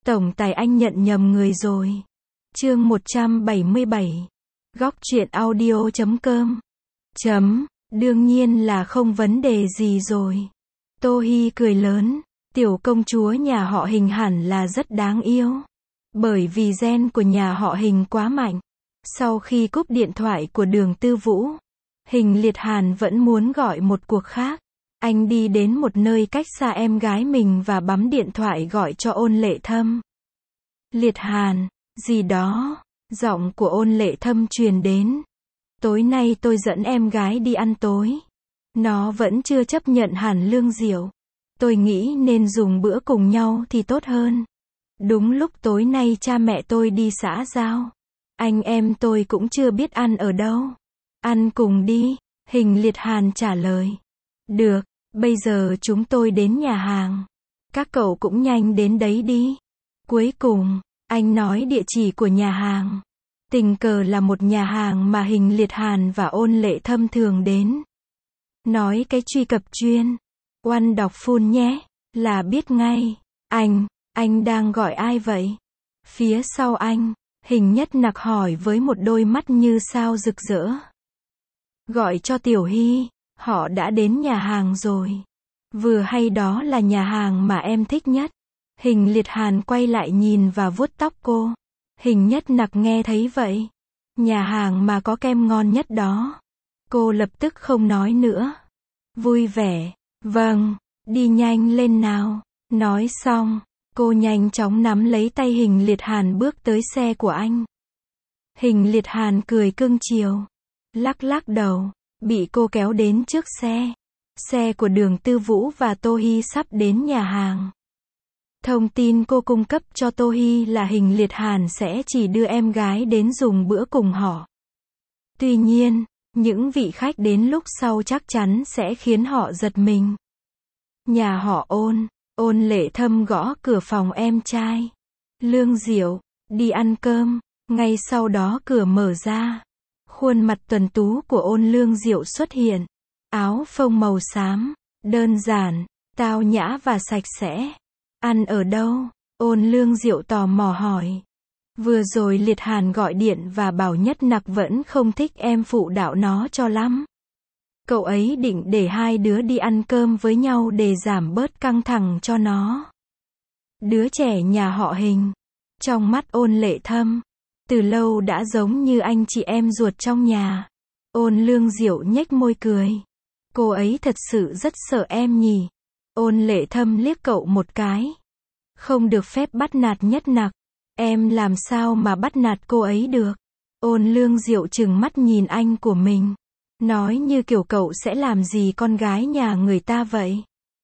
Tổng tài anh nhận nhầm người rồi. Chương 177. Góc truyện audio.com. Đương nhiên là không vấn đề gì rồi. Tô Hi cười lớn. Tiểu công chúa nhà họ Hình hẳn là rất đáng yêu. Bởi vì gen của nhà họ Hình quá mạnh. Sau khi cúp điện thoại của Đường Tư Vũ, Hình Liệt Hàn vẫn muốn gọi một cuộc khác. Anh đi đến một nơi cách xa em gái mình và bấm điện thoại gọi cho Ôn Lệ Thâm. Liệt Hàn, gì đó, giọng của Ôn Lệ Thâm truyền đến. Tối nay tôi dẫn em gái đi ăn tối. Nó vẫn chưa chấp nhận Hàn Lương Diệu. Tôi nghĩ nên dùng bữa cùng nhau thì tốt hơn. Đúng lúc tối nay cha mẹ tôi đi xã giao. Anh em tôi cũng chưa biết ăn ở đâu. Ăn cùng đi, Hình Liệt Hàn trả lời. Được, bây giờ chúng tôi đến nhà hàng. Các cậu cũng nhanh đến đấy đi. Cuối cùng, anh nói địa chỉ của nhà hàng. Tình cờ là một nhà hàng mà Hình Liệt Hàn và Ôn Lệ Thâm thường đến. Nói cái truy cập chuyên. One đọc full nhé, là biết ngay. Anh đang gọi ai vậy? Phía sau anh, Hình Nhất Nặc hỏi với một đôi mắt như sao rực rỡ. Gọi cho Tiểu Hy, họ đã đến nhà hàng rồi. Vừa hay đó là nhà hàng mà em thích nhất. Hình Liệt Hàn quay lại nhìn và vuốt tóc cô. Hình Nhất Nặc nghe thấy vậy. Nhà hàng mà có kem ngon nhất đó. Cô lập tức không nói nữa. Vui vẻ. Vâng, đi nhanh lên nào. Nói xong, cô nhanh chóng nắm lấy tay Hình Liệt Hàn bước tới xe của anh. Hình Liệt Hàn cười cưng chiều. Lắc lắc đầu, bị cô kéo đến trước xe. Xe của Đường Tư Vũ và Tô Hi sắp đến nhà hàng. Thông tin cô cung cấp cho Tô Hi là Hình Liệt Hàn sẽ chỉ đưa em gái đến dùng bữa cùng họ. Tuy nhiên, những vị khách đến lúc sau chắc chắn sẽ khiến họ giật mình. Nhà họ Ôn Lệ Thâm gõ cửa phòng em trai. Lương Diệu, đi ăn cơm. Ngay sau đó cửa mở ra. Khuôn mặt tuấn tú của Ôn Lương Diệu xuất hiện. Áo phông màu xám, đơn giản, tao nhã và sạch sẽ. Ăn ở đâu? Ôn Lương Diệu tò mò hỏi. Vừa rồi Liệt Hàn gọi điện và bảo Nhất Nặc vẫn không thích em phụ đạo nó cho lắm. Cậu ấy định để hai đứa đi ăn cơm với nhau để giảm bớt căng thẳng cho nó. Đứa trẻ nhà họ Hình. Trong mắt Ôn Lệ Thâm, từ lâu đã giống như anh chị em ruột trong nhà. Ôn Lương Diệu nhếch môi cười. Cô ấy thật sự rất sợ em nhỉ. Ôn Lệ Thâm liếc cậu một cái. Không được phép bắt nạt Nhất Nặc. Em làm sao mà bắt nạt cô ấy được? Ôn Lương Diệu trừng mắt nhìn anh của mình. Nói như kiểu cậu sẽ làm gì con gái nhà người ta vậy.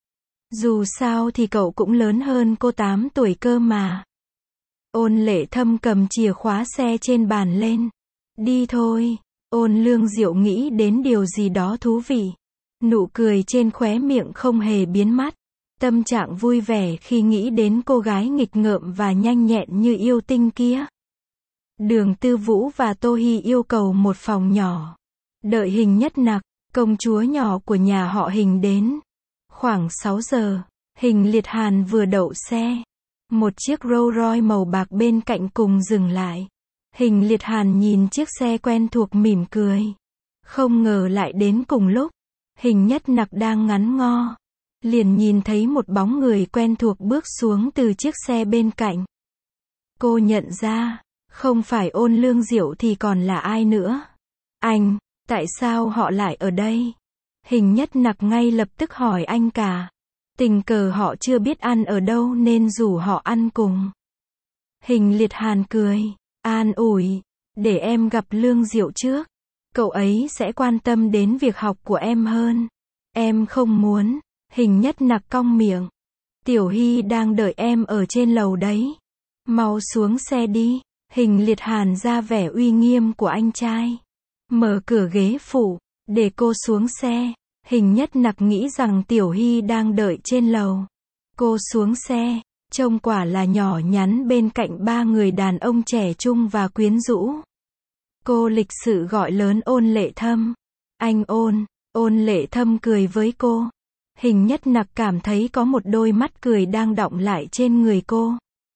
Dù sao thì cậu cũng lớn hơn cô 8 tuổi cơ mà. Ôn Lệ Thâm cầm chìa khóa xe trên bàn lên. Đi thôi. Ôn Lương Diệu nghĩ đến điều gì đó thú vị. Nụ cười trên khóe miệng không hề biến mất. Tâm trạng vui vẻ khi nghĩ đến cô gái nghịch ngợm và nhanh nhẹn như yêu tinh kia. Đường Tư Vũ và Tô Hi yêu cầu một phòng nhỏ. Đợi Hình Nhất Nặc, công chúa nhỏ của nhà họ Hình đến. Khoảng 6 giờ, Hình Liệt Hàn vừa đậu xe. Một chiếc Rolls Royce màu bạc bên cạnh cùng dừng lại. Hình Liệt Hàn nhìn chiếc xe quen thuộc mỉm cười. Không ngờ lại đến cùng lúc. Hình Nhất Nặc đang ngắn ngo. Liền nhìn thấy một bóng người quen thuộc bước xuống từ chiếc xe bên cạnh. Cô nhận ra, không phải Ôn Lương Diệu thì còn là ai nữa. Anh, tại sao họ lại ở đây? Hình Nhất Nặc ngay lập tức hỏi anh cả. Tình cờ họ chưa biết ăn ở đâu nên rủ họ ăn cùng. Hình Liệt Hàn cười, an ủi, để em gặp Lương Diệu trước. Cậu ấy sẽ quan tâm đến việc học của em hơn. Em không muốn. Hình Nhất Nặc cong miệng. Tiểu Hy đang đợi em ở trên lầu đấy. Mau xuống xe đi. Hình Liệt Hàn ra vẻ uy nghiêm của anh trai. Mở cửa ghế phụ, để cô xuống xe. Hình Nhất Nặc nghĩ rằng Tiểu Hy đang đợi trên lầu. Cô xuống xe, trông quả là nhỏ nhắn bên cạnh ba người đàn ông trẻ trung và quyến rũ. Cô lịch sự gọi lớn Ôn Lệ Thâm. Anh Ôn Lệ Thâm cười với cô. Hình Nhất Nặc cảm thấy có một đôi mắt cười đang đọng lại trên người cô.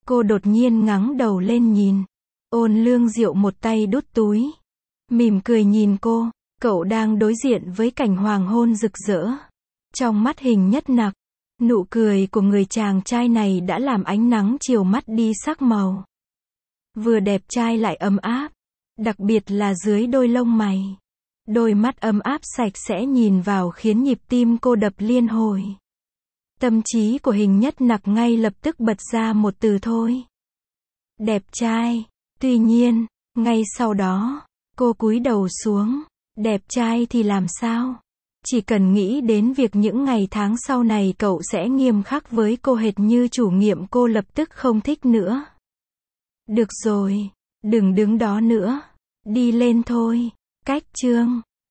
Cô đột nhiên ngẩng đầu lên nhìn. Ôn Lương Diệu một tay đút túi, mỉm cười nhìn cô. Cậu đang đối diện với cảnh hoàng hôn rực rỡ. Trong mắt Hình Nhất Nặc, nụ cười của người chàng trai này đã làm ánh nắng chiều mất đi sắc màu. Vừa đẹp trai lại ấm áp, đặc biệt là dưới đôi lông mày. Đôi mắt ấm áp sạch sẽ nhìn vào khiến nhịp tim cô đập liên hồi. Tâm trí của Hình Nhất Nặc ngay lập tức bật ra một từ thôi. Đẹp trai. Tuy nhiên, ngay sau đó, cô cúi đầu xuống. Đẹp trai thì làm sao? Chỉ cần nghĩ đến việc những ngày tháng sau này cậu sẽ nghiêm khắc với cô hệt như chủ nhiệm, cô lập tức không thích nữa. Được rồi, đừng đứng đó nữa. Đi lên thôi. Cách chương